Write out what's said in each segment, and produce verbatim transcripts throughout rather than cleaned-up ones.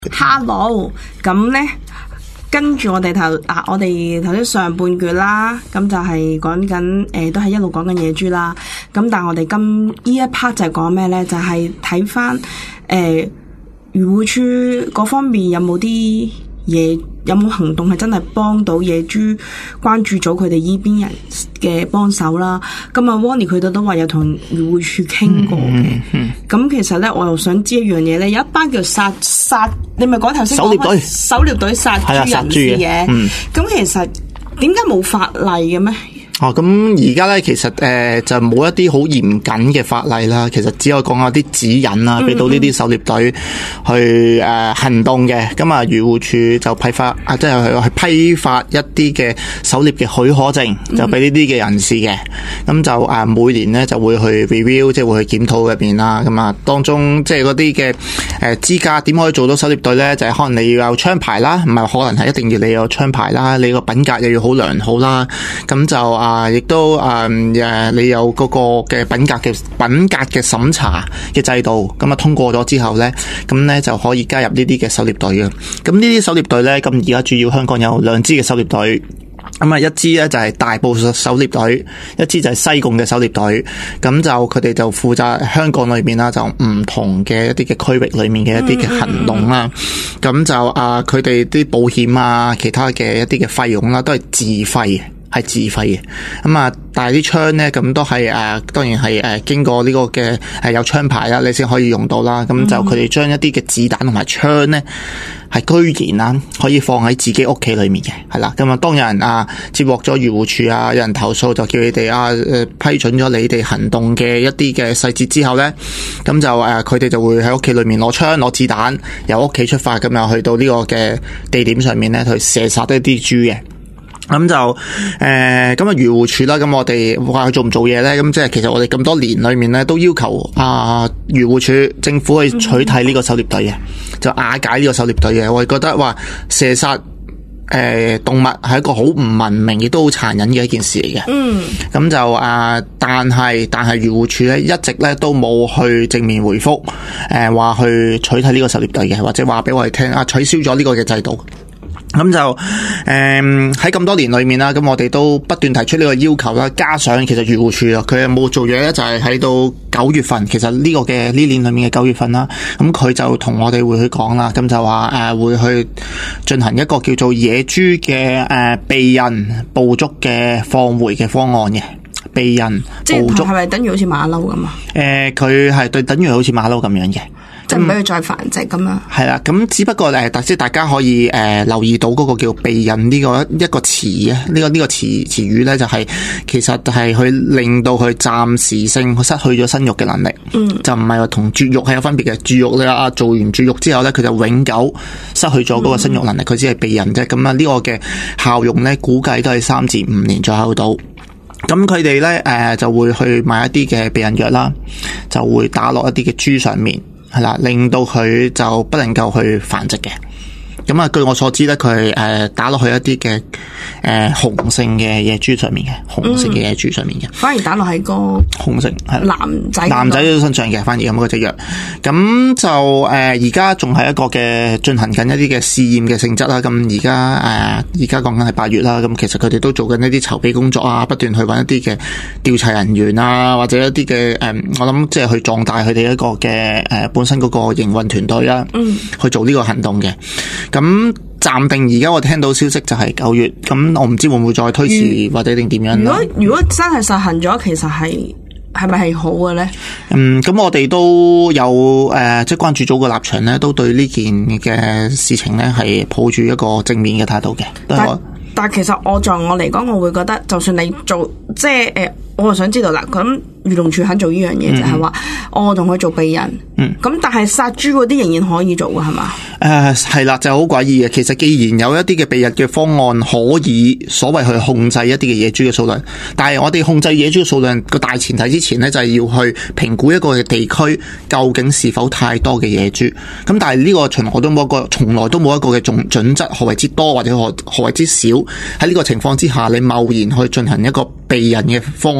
Hello，咁呢，跟住我哋頭啊，我哋頭先上半段啦，咁就係講緊誒，都係一路講緊野豬啦。咁但係我哋今呢一 part 就係講咩呢？就係睇翻誒漁護署嗰方面有冇啲嘢，有冇行動係真係幫到野豬關注組佢哋依邊人嘅幫手啦。咁啊 Ronnie 佢哋都話有同漁護署傾過嘅。咁、嗯嗯嗯、其實咧，我又想知一樣嘢咧，有一班叫殺殺，你咪講頭先狩獵隊， 狩獵隊殺豬人士嘅。咁、嗯、其實點解冇法例嘅咩？ 哦，咁而家咧，其實誒、呃、就冇一啲好嚴謹嘅法例啦。其實只可以講下啲指引啦，俾到呢啲狩獵隊去誒、呃、行動嘅。咁啊，漁護署就批發啊，即係去批發一啲嘅狩獵嘅許可證，就俾呢啲嘅人士嘅。咁就啊，每年咧就會去 review， 即係會去檢討入邊啦。咁啊，當中即係嗰啲嘅誒資格點可以做到狩獵隊咧？就係、是、可能你要有槍牌啦，唔係可能係一定要你有槍牌啦，你個品格又要好良好啦。咁就啊〜啊！亦都誒誒，你有嗰個嘅品格嘅品格嘅審查嘅制度，咁啊通過咗之後咧，咁咧就可以加入呢啲嘅狩獵隊嘅。咁呢啲狩獵隊咧，咁而家主要香港有兩支嘅狩獵隊。咁啊，一支咧就係大埔狩獵隊，一支就係西貢嘅狩獵隊。咁就佢哋就負責香港裏面啦，就唔同嘅一啲嘅區域裏面嘅一啲嘅行動啦。咁、嗯嗯、就啊，佢哋啲保險啊，其他嘅一啲嘅費用啦，都係自費嘅。係自費嘅，咁啊，但係啲槍咧，咁都係誒、啊，當然係誒、啊，經過呢個嘅係有槍牌啦，你先可以用到啦。咁就佢哋將一啲嘅子彈同埋槍咧，係居然啊，可以放喺自己屋企裏面嘅，係啦。咁啊，當有人啊接獲咗漁護署啊，有人投訴，就叫你哋啊誒批准咗你哋行動嘅一啲嘅細節之後咧，咁就誒佢哋就會喺屋企裏面攞槍攞子彈，由屋企出發，咁又去到呢個嘅地點上面咧，去射殺一啲豬嘅。咁就誒，咁啊漁護署啦，咁我哋話佢做唔做嘢咧？咁即係其實我哋咁多年裏面咧，都要求啊漁護署政府去取締呢個狩獵隊嘅，就瓦解呢個狩獵隊嘅。我哋覺得話射殺誒、呃、動物係一個好唔文明亦都好殘忍嘅一件事嚟嘅。嗯，咁就啊，但係但係漁護署咧一直咧都冇去正面回覆，誒、呃、話去取締呢個狩獵隊嘅，或者話俾我哋聽啊取消咗呢個嘅制度。咁就誒喺咁多年裏面啦，咁我哋都不斷提出呢個要求啦。加上其實漁護署啊，佢有冇做嘢咧？就係喺到九月份，其實呢個嘅呢年裏面嘅九月份啦，咁佢就同我哋會去講啦。咁就話誒、呃、會去進行一個叫做野豬嘅誒避孕捕捉嘅放回嘅方案嘅避孕捕捉，係咪等於好似馬騮咁啊？誒、呃，佢係對等於好似馬騮咁樣嘅。即係唔俾佢再繁殖咁樣。係啦，咁只不過誒，特即係大家可以誒、呃、留意到嗰個叫避孕呢個一個詞啊，呢、這個呢、這個詞詞語咧就係、是、其實係去令到佢暫時性失去咗生育嘅能力。嗯，就唔係話同絕育係有分別嘅。絕育咧啊，做完絕育之後咧，佢就永久失去咗嗰個生育能力，佢、嗯、只係避孕啫。咁啊，呢個嘅效用咧，估計都係三至五年左右到。咁佢哋咧誒就會去買一啲嘅避孕藥啦，就會打落一啲嘅豬上面。係啦，令到佢就不能夠去繁殖嘅。咁啊，據我所知咧，佢係誒打落去一啲嘅誒雄性嘅野豬上面嘅，雄性嘅野豬上面嘅、嗯，反而打落喺個雄性係男仔男仔身上嘅，反而咁嗰隻藥。咁就誒而家仲係一個嘅進行緊一啲嘅試驗嘅性質啦。咁而家誒而家講緊係八月啦。咁其實佢哋都做緊一啲籌備工作啊，不斷去揾一啲嘅調查人員啊，或者一啲嘅誒，我諗即係去壯大佢哋一個嘅誒、呃、本身嗰個營運團隊啦，嗯，去做呢個行動嘅。咁暫定而家我聽到消息就係九月，咁我唔知會唔會再推遲、嗯、或者定點樣。如果如果真係實行咗，其實係係咪係好嘅咧？嗯，咁我哋都有誒、呃，即係關注組嘅立場咧，都對呢件嘅事情咧係抱住一個正面嘅態度嘅。但但其實我在我嚟講，我會覺得就算你做即係誒、呃，我就想知道啦。咁漁農署肯做呢樣嘢，就係話我同佢做避孕。嗯，咁但係殺豬嗰啲仍然可以做㗎，係嘛？誒係啦，就好詭異嘅。其實既然有一啲嘅避孕嘅方案可以所謂去控制一啲嘅野豬嘅數量，但係我哋控制野豬嘅數量個大前提之前呢，就係要去評估一個嘅地區究竟是否太多嘅野豬。咁但係呢個從來都冇一個，從來都冇一個嘅準準則，何為之多或者何何為之少？喺呢個情況之下，你貿然去進行一個避孕嘅方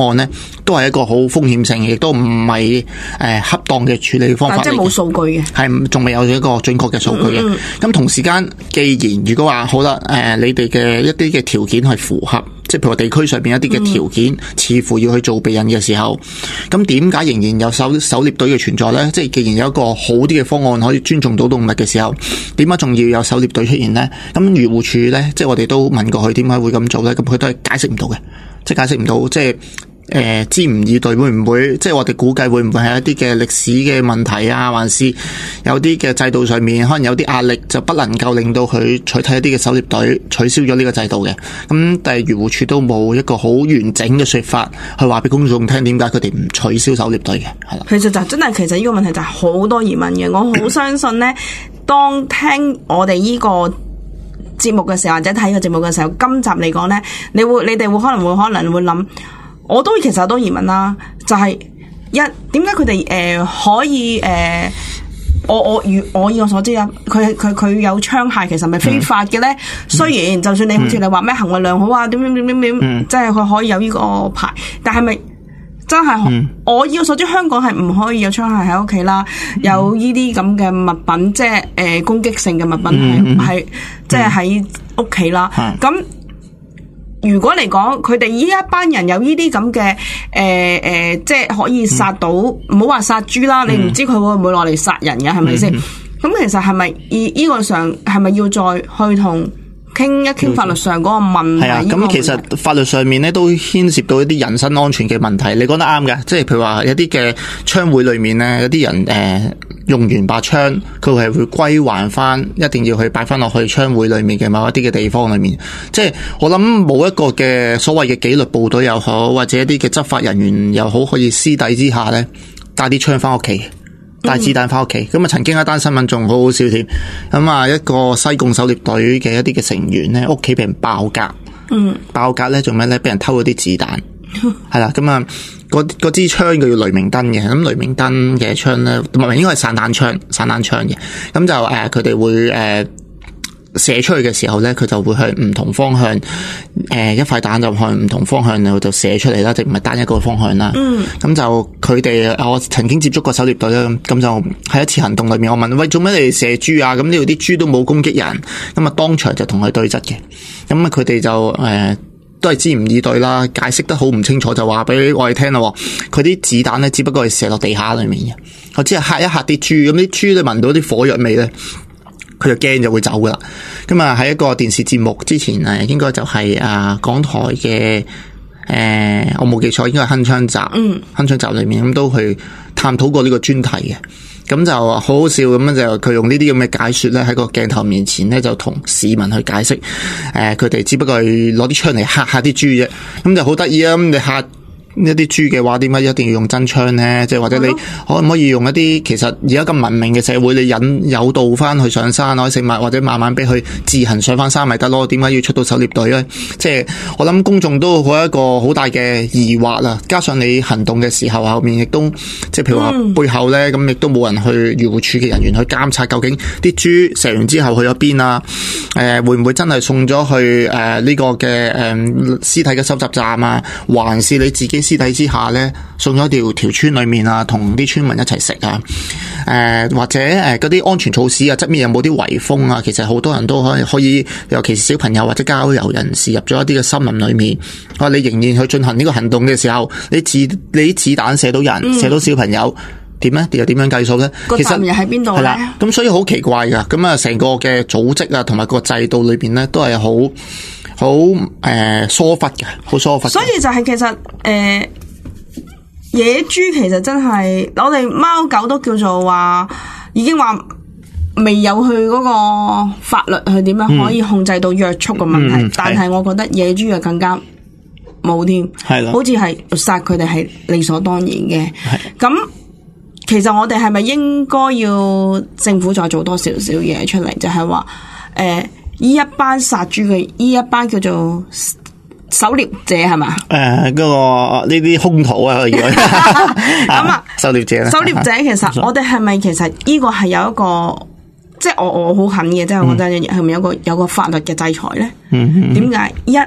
案咧，都係一個好風險性，亦都唔係誒恰當嘅處理方法嚟嘅。 即係冇數據嘅， 係仲未有一個準確嘅數據嘅。咁、嗯嗯、同時間，既然如果話好啦，誒、呃、你哋嘅一啲嘅條件係符合，即係譬如地區上邊一啲嘅條件，嗯、似乎要去做避孕嘅時候，咁點解仍然有狩狩獵隊嘅存在咧？即係既然有一個好啲嘅方案可以尊重到動物嘅時候，點解仲要有狩獵隊出現咧？咁漁護署咧，即係我哋都問過佢點解會咁做咧？咁佢都係解釋唔到嘅，即係解釋唔到，即係。誒，支吾以對，會唔會即係我哋估計會唔會係一啲嘅歷史嘅問題啊？還是有啲嘅制度上面可能有啲壓力，就不能夠令到佢取締一啲嘅狩獵隊，取消咗呢個制度嘅。咁但係漁護署都冇一個好完整嘅說法去話俾公眾聽，點解佢哋唔取消狩獵隊嘅？係啦， 其實就真係，其實呢個問題就係好多疑問嘅。我好相信呢，當聽我哋呢個節目嘅時候，或者睇個節目嘅時候，今集嚟講呢，你會你哋會可能會可能會諗。我都其實有多疑問啦，就係、是、一點解佢哋誒可以誒、呃，我我以我以我所知啊，佢佢佢有槍械，其實係咪非法嘅咧？嗯、雖然就算你好似你話咩行為良好啊，點點點點點，即係佢可以有呢個牌，但係咪真係？嗯、我以我所知，香港係唔可以有槍械喺屋企啦，嗯、有呢啲咁嘅物品，即係誒、呃、攻擊性嘅物品係係即係喺屋企啦，咁、嗯。如果嚟講，佢哋呢一班人有呢啲咁嘅誒誒，即係可以殺到，唔好話殺豬啦，嗯、你唔知佢會唔會落嚟殺人嘅，係咪先？咁、嗯、其實係咪依依個上係咪要再去同傾一傾法律上嗰個問題？係啊，咁其實法律上面咧都牽涉到一啲人身安全嘅問題。你講得啱嘅，即係譬如話有啲嘅槍會裏面咧，有啲人誒。呃用完把槍，佢係會歸還翻，一定要去擺翻落去槍會裏面嘅某一啲嘅地方裏面。即係我諗冇一個嘅所謂嘅紀律部隊又好，或者一啲嘅執法人員又好，可以私底之下咧帶啲槍翻屋企，帶子彈翻屋企。咁啊、嗯，曾經一單新聞仲好好笑添。咁啊，一個西貢狩獵隊嘅一啲嘅成員咧，屋企俾人爆格，嗯，爆格咧做咩咧？俾人偷咗啲子彈，係啦，咁啊。嗰支槍佢要雷明燈嘅，咁雷明燈嘅槍咧，唔係應該係散彈槍，散彈槍嘅，咁就誒佢哋會誒、呃、射出去嘅時候咧，佢就會向唔同方向，誒、呃、一塊彈就向唔同方向然後就射出嚟啦，即唔係單一個方向啦。嗯，咁就佢哋我曾經接觸過狩獵隊啦，咁就喺一次行動裏面，我問喂，做咩你哋射豬啊？咁呢度啲豬都冇攻擊人，咁啊當場就同佢對質嘅，咁啊佢哋就誒。呃都係支吾以對啦，解釋得好唔清楚，就話俾我哋聽咯。佢啲子彈咧，只不過係射落地下裏面嘅，我只係嚇一嚇啲豬，咁啲豬咧聞到啲火藥味咧，佢就驚就會走噶啦。咁啊喺一個電視節目之前誒，應該就係啊港台嘅誒、呃，我冇記錯，應該係鏗鏘集，嗯，鏗鏘集裏面咁都去探討過呢個專題嘅。咁就好好笑咁樣，就佢用呢啲咁嘅解說咧，喺個鏡頭面前咧，就同市民去解釋，誒、呃，佢哋只不過係攞啲槍嚟嚇嚇啲豬啫，咁就好得意啊！咁你嚇一啲豬嘅話，點解一定要用真槍咧？即係或者你可唔可以用一啲其實而家咁文明嘅社會，你引誘導翻去上山攞食物，或者慢慢俾佢自行上翻山咪得咯？點解要出到狩獵隊咧？即係我諗公眾都好一個好大嘅疑惑啦。加上你行動嘅時候後面亦都即係譬如話背後咧，咁亦都冇人去漁護署嘅人員去監察，究竟啲豬射完之後去咗邊啊？誒、呃，會唔會真係送咗去誒呢、呃這個嘅誒、呃、屍體嘅收集站啊？還是你自己私底之下咧，送咗條條村裏面啊，同啲村民一齊食啊，誒、呃、或者誒嗰啲安全措施啊，側面有冇啲圍封啊？其實好多人都可以可以，尤其是小朋友或者郊遊人士入咗一啲嘅森林裏面，啊，你仍然去進行呢個行動嘅時候，你子你啲子彈射到人，嗯、射到小朋友，點咧？又點樣計數咧？其實又喺邊度咧？係啦， 咁所以好奇怪噶，咁啊成個嘅組織啊，同埋個制度裏邊咧，都係好。好誒、呃、疏忽嘅，好疏忽。所以就係其實誒、呃、野豬其實真係我哋貓狗都叫做話已經話未有去嗰個法律去點樣可以控制到約束嘅問題，嗯嗯、但係我覺得野豬就更加冇添，係啦，好似係殺佢哋係理所當然嘅。咁的其實我哋係咪應該要政府再做多少少嘢出嚟，就係話誒。呃呢一班殺豬嘅，呢一班叫做狩獵者係嘛？誒，嗰、 呃那個呢啲兇徒啊，咁啊，狩獵者咧。 狩獵者其實我哋係咪其實呢個係有一個，即係我我好狠嘅，即係我覺得係咪有個有個法律嘅制裁咧？點解、嗯嗯、一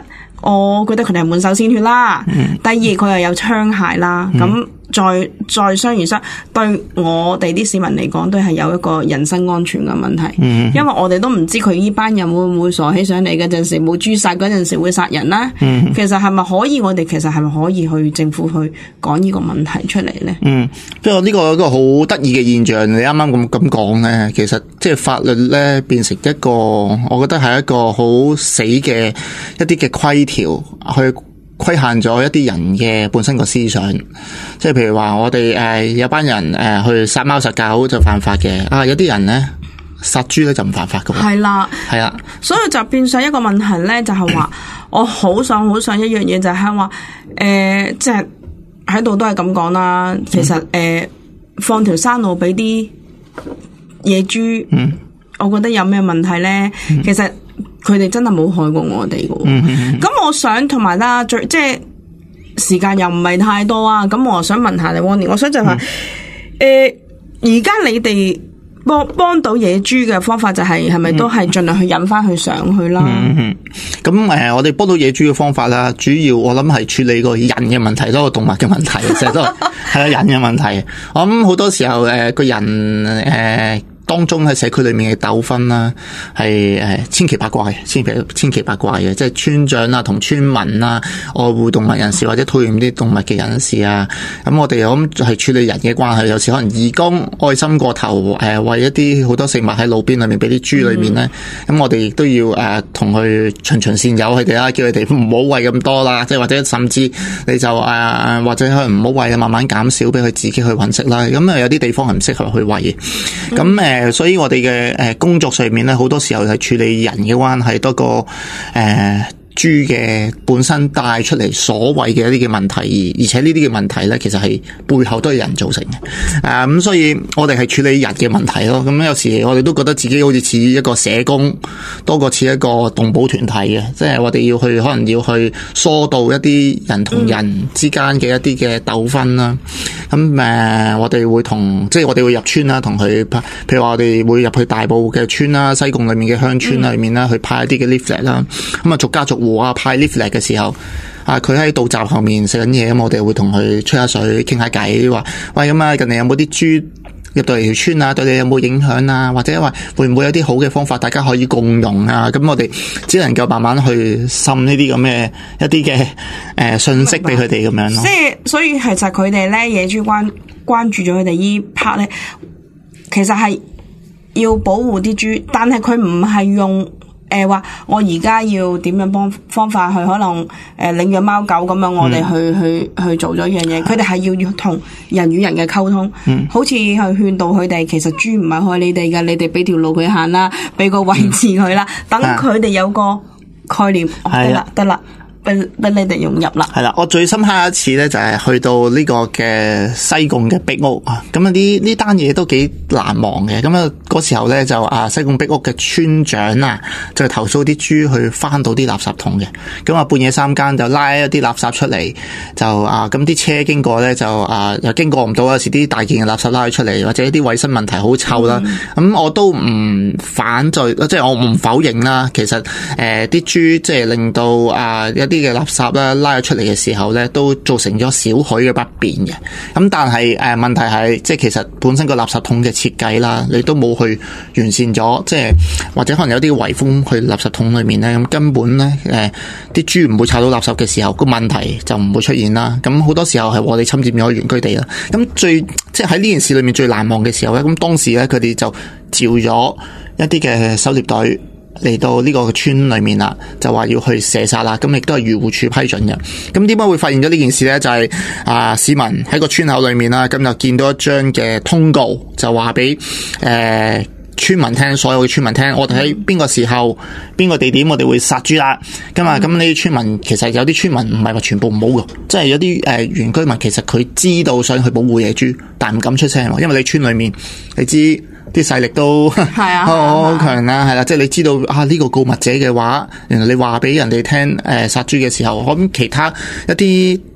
我覺得佢哋係滿手鮮血啦。嗯、第二佢又有槍械啦，咁、嗯。再再相而相，對我哋啲市民嚟講，都係有一個人身安全嘅問題。嗯、因為我哋都唔知佢呢班人會唔會傻起上嚟嗰陣時，冇誅殺嗰陣時會殺人啦。嗯、其實係咪可以？我哋其實係咪可以去政府去講呢個問題出嚟咧？嗯， 不過呢個一個好得意嘅現象，你啱啱咁咁講咧，其實即係法律咧變成一個，我覺得係一個好死嘅一啲嘅規條去。規限咗一啲人嘅本身個思想，即係譬如話我哋誒有班人誒去殺貓殺狗就犯法嘅，啊有啲人咧殺豬咧就唔犯法嘅。 係啦， 係啦， 所以就變相一個問題咧，就係話我好想好想一樣嘢，就係話誒，即係喺度都係咁講啦。其實誒、呃、放條山路俾啲野豬，嗯，我覺得有咩問題咧？嗯、其實。佢哋真係冇害過我哋嘅，咁、嗯嗯、我想同埋啦，最即係時間又唔係太多啊，咁我想問下你 Winnie， 我想就話，誒、嗯，而家、呃、你哋幫幫到野豬嘅方法就係係咪都係盡量去引翻佢上去啦？咁誒、 嗯嗯呃，我哋幫到野豬嘅方法啦，主要我諗係處理個人嘅問題多過動物嘅問題，成日都係係人嘅問題。我諗好多時候誒，個、呃、人誒。呃當中喺社區裏面嘅糾紛啦，係誒千奇百怪嘅，千奇千奇百怪嘅，即係村長啊同村民啊，愛護動物人士或者討厭啲動物嘅人士啊，咁我哋又咁係處理人嘅關係，有時可能義工愛心過頭，誒為一啲好多食物喺路邊裏面俾啲豬裏面咧，咁、嗯、我哋亦都要誒同佢循循善誘佢哋啦，叫佢哋唔好餵咁多啦，即係或者甚至你就誒、呃、或者可能唔好餵，慢慢減少俾佢自己去揾食啦。咁啊有啲地方係唔適合去餵嘅，咁誒。嗯誒，所以我哋嘅誒工作上面咧，好多時候係處理人嘅關係多過誒豬嘅本身帶出嚟所謂嘅一啲嘅問題，而且呢啲嘅問題咧，其實係背後都係人造成嘅。誒咁，所以我哋係處理人嘅問題咯。咁有時我哋都覺得自己好似似一個社工，多過似一個動保團體嘅，即係我哋要去可能要去疏導一啲人同人之間嘅一啲嘅糾紛啦。咁誒、呃，我哋會同即係我哋會入村啦，同佢譬如話我哋會入去大埔嘅村啦、西貢裏面嘅鄉村裏面啦，嗯、去派一啲嘅 leaflet 啦。咁啊，逐家逐戶啊派 leaflet 嘅時候，啊佢喺道閘後面食緊嘢，咁我哋會同佢吹下水、傾下偈，話喂咁啊，近嚟有冇啲豬入到嚟條村啊？對你有冇影響啊？或者話會唔會有啲好嘅方法，大家可以共用啊？咁我哋只能夠慢慢去滲呢啲咁嘅一啲嘅誒信息俾佢哋咁樣咯。 即係所以其實佢哋咧野豬關關注咗佢哋依 part 咧，其實係要保護啲豬，但係佢唔係用。誒，話、呃、我而家要點樣幫方法去可能誒、呃、領養貓狗咁樣，我哋去、嗯、去去，去做咗一樣嘢。佢哋係要要同人與人嘅溝通，嗯、好似去勸導佢哋，其實豬唔係害你哋噶，你哋俾條路佢行啦，俾個位置佢啦，等佢哋有個概念。得啦得啦。俾俾你哋融入啦。係啦，我最深刻一次咧就係去到呢個嘅西貢嘅壁屋啊，咁啊呢呢單嘢都幾難忘嘅。咁啊嗰時候咧就啊西貢壁屋嘅村長啊就投訴啲豬去翻到啲垃圾桶嘅，咁啊半夜三更就拉一啲垃圾出嚟，就啊咁啲車經過咧就啊又經過唔到，有時啲大件嘅垃圾拉出嚟，或者啲衛生問題好臭啦。咁、嗯、我都唔反對，即係我唔否認啦。其實誒啲、呃、豬即係令到啊一啲嘅垃圾咧拉咗出嚟嘅時候咧，都造成咗少許嘅不便嘅。咁但係誒、呃、問題係，即係其實本身個垃圾桶嘅設計啦，你都冇去完善咗，即係或者可能有啲圍封去垃圾桶裏面咧，咁根本咧誒啲豬唔會炒到垃圾嘅時候，個問題就唔會出現啦。咁好多時候係我哋侵佔咗原居地啦。咁最即係喺呢件事裏面最難忘嘅時候咧，咁當時咧佢哋就召咗一啲嘅狩獵隊嚟到呢個村裏面啦，就話要去射殺啦，咁亦都係漁護署批准嘅。咁點解會發現咗呢件事呢？就係、是、啊市民喺個村口裏面啦，咁就見到一張嘅通告，就話俾誒村民聽，所有嘅村民聽，我哋喺邊個時候、邊個地點，我哋會殺豬啦。咁啊，咁呢啲村民其實有啲村民唔係話全部唔好嘅，即係有啲誒、呃、原居民其實佢知道想去保護野豬，但係唔敢出聲，因為你村裏面你知啲勢力都係啊好強啊，係啦，即係你知道啊呢、這個告密者嘅話，原來你話俾人哋聽誒殺豬嘅時候，咁其他一啲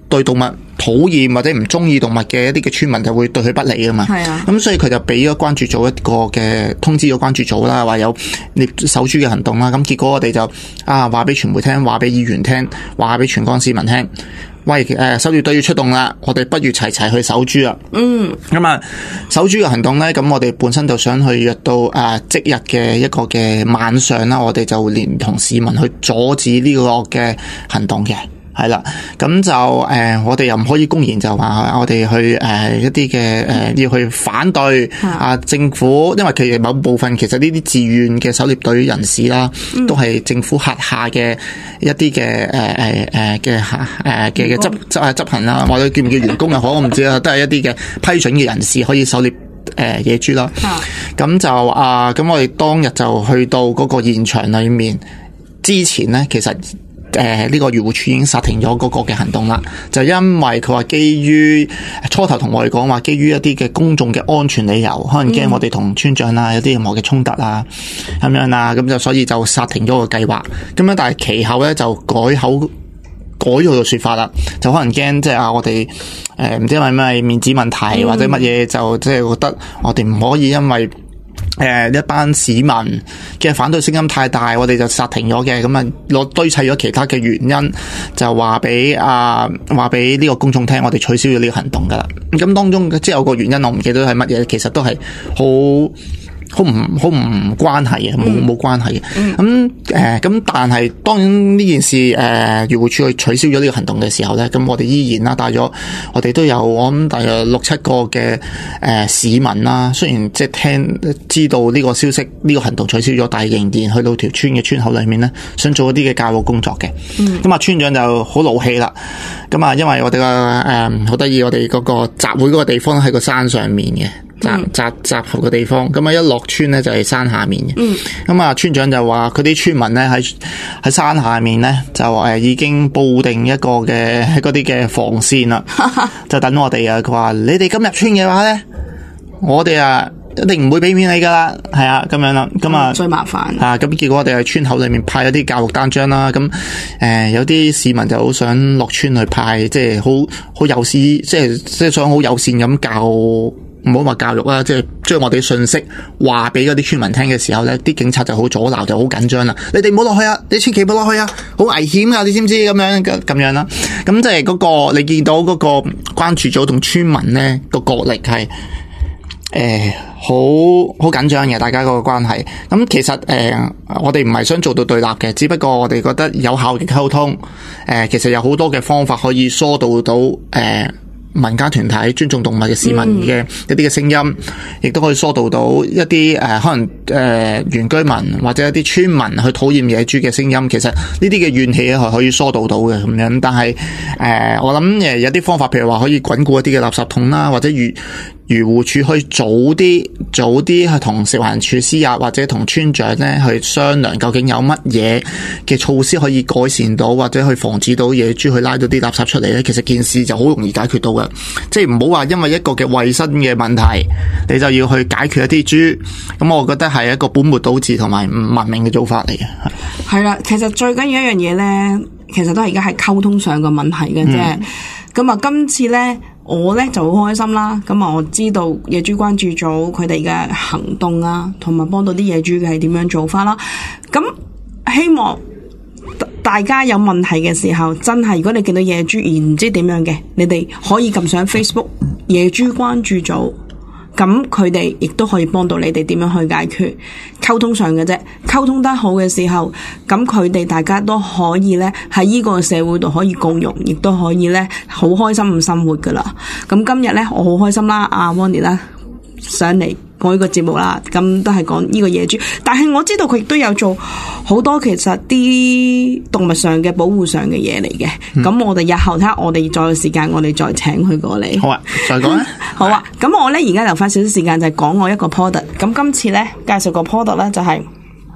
對動物討厭或者唔中意動物嘅一啲嘅村民就會對佢不利啊嘛。 係啊， 咁所以佢就俾咗關注組一個嘅通知咗關注組啦，話有獵守豬嘅行動啦。咁結果我哋就啊話俾傳媒聽，話俾議員聽，話俾全港市民聽。喂，誒，狩獵隊要出動啦，我哋不如齊齊去守豬啦。 嗯，咁啊，守豬嘅行動咧，咁我哋本身就想去約到誒即日嘅一個嘅晚上啦，我哋就連同市民去阻止呢個嘅行動嘅。係啦，咁就誒、呃，我哋又唔可以公然就話我哋去誒、呃、一啲嘅誒要去反對啊政府，因為其實某部分其實呢啲自願嘅狩獵隊人士啦，嗯、都係政府轄下嘅一啲嘅誒誒誒嘅誒嘅嘅執執執行啦，或者叫唔叫員工又好，我唔知啦，都係一啲嘅批准嘅人士可以狩獵誒野豬啦。咁、嗯、就啊，咁我哋當日就去到嗰個現場裏面之前咧，其實。誒，呢、呃這個漁護署已經剎停咗嗰個嘅行動啦，就因為佢話基於初頭同我哋講話，基於一啲嘅公眾嘅安全理由，可能驚我哋同村長啊有啲任何嘅衝突啊咁樣啊，咁就所以就剎停咗個計劃。咁樣但係其後咧就改口改咗個說法啦，就可能驚即係啊我哋誒唔知係咪咩面子問題、嗯、或者乜嘢，就即係覺得我哋唔可以因為。誒、呃，一班市民嘅反對聲音太大，我哋就剎停咗嘅，咁啊攞堆砌咗其他嘅原因，就話俾啊話俾呢個公眾聽，我哋取消咗呢個行動噶啦。咁當中即係有個原因，我唔記得係乜嘢，其實都係好。好唔好唔關係嘅，冇冇關係嘅。咁誒咁，但係當然呢件事誒，漁護署去取消咗呢個行動嘅時候咧，咁我哋依然啦，帶咗我哋都有我諗大約六七個嘅誒、呃、市民啦。雖然即係聽知道呢個消息，呢、呢個行動取消咗，但係仍然去到條村嘅村口裏面咧，想做一啲嘅教育工作嘅。咁啊、嗯，村長就好怒氣啦。咁啊，因為我哋個誒好得意，我哋嗰個集會嗰個地方喺個山上面嘅。集集集合嘅地方，咁啊一落村咧就係山下面嘅。咁啊、嗯、村長就話佢啲村民咧喺喺山下面咧就誒已經布定一個嘅嗰啲嘅防線啦，就等我哋啊。佢話你哋今日村嘅話咧，我哋啊一定唔會俾面你噶啦，係啊咁樣啦。咁啊最麻煩啊，咁結果我哋喺村口裏面派一啲教育單張啦。咁誒、呃、有啲市民就好想落村去派，即係好好友善，即係即係想好友善咁教。唔好話教育啦，即係將我哋嘅信息話俾嗰啲村民聽嘅時候咧，啲警察就好阻撓，就好緊張啦。你哋唔好落去啊！你千祈唔好落去啊！好危險啊！你知唔知咁樣咁樣啦？咁即係嗰個你見到嗰個關注組同村民咧個角力係誒好好緊張嘅，大家嗰個關係。咁其實誒、呃、我哋唔係想做到對立嘅，只不過我哋覺得有效嘅溝通誒、呃，其實有好多嘅方法可以疏導到誒。呃民間團體尊重動物嘅市民嘅一啲嘅聲音，亦都、嗯、可以疏導到一啲誒、呃、可能誒、呃、原居民或者一啲村民去討厭野豬嘅聲音。其實呢啲嘅怨氣係可以疏導到嘅咁樣。但係誒、呃、我諗誒有啲方法，譬如話可以滾固一啲嘅垃圾桶啦，或者漁漁護署可以早啲早啲去同食環署施壓，或者同村長咧去商量，究竟有乜嘢嘅措施可以改善到，或者去防止到野豬去拉到啲垃圾出嚟咧。其實件事就好容易解決到嘅，即係唔好話因為一個嘅衛生嘅問題，你就要去解決一啲豬。咁我覺得係一個本末倒置同埋唔文明嘅做法嚟嘅。 係啦，其實最緊要一樣嘢咧，其實都係而家係溝通上嘅問題嘅啫。咁啊、嗯，今次咧。我咧就好開心啦，咁啊我知道野豬關注組佢哋嘅行動啊，同埋幫到啲野豬嘅係點樣做法啦。咁希望大家有問題嘅時候，真係如果你見到野豬而唔知點樣嘅，你哋可以撳上 Facebook 野豬關注組，咁佢哋亦都可以幫到你哋點樣去解決，溝通上嘅啫。溝通得好嘅時候，咁佢哋大家都可以咧喺呢個社會度可以共融，亦都可以咧好開心咁生活噶啦。咁今日咧我好開心啦，阿 Winnie 啦上嚟講呢個節目啦，咁都係講呢個野豬，但係我知道佢亦都有做好多其實啲動物上嘅保護上嘅嘢嚟嘅。咁、嗯、我哋日後睇下，我哋再有時間，我哋再請佢過嚟。好啊，再講啊。好啊，咁我咧而家留翻少少時間就係講我一個 product。咁今次咧介紹個 product 咧就係、是、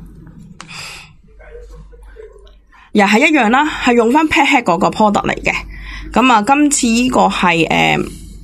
又係一樣啦，係用翻 Pet Head 嗰個 product 嚟嘅。咁啊，今次呢個係誒。呃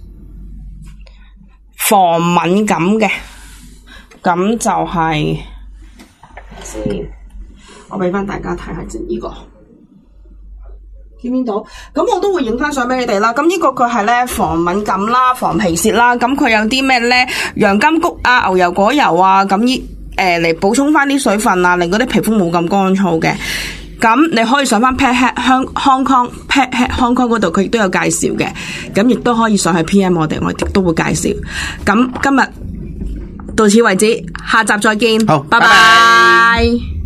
防敏感嘅，咁就係、是，先我俾翻大家睇下先，呢、這個見唔見到？咁我都會影翻相俾你哋啦。咁呢個佢係咧防敏感啦、防皮屑啦。咁佢有啲咩咧？洋甘菊啊、牛油果油啊，咁呢誒嚟補充翻啲水分啊，令嗰啲皮膚冇咁乾燥嘅。咁你可以上翻 Pet Health 香 Hong Kong Pet Health Hong Kong 嗰度，佢亦都有介紹嘅。咁亦都可以上去 P M 我哋，我亦都會介紹。咁今日到此為止，下集再見。 好， 拜拜。 拜拜。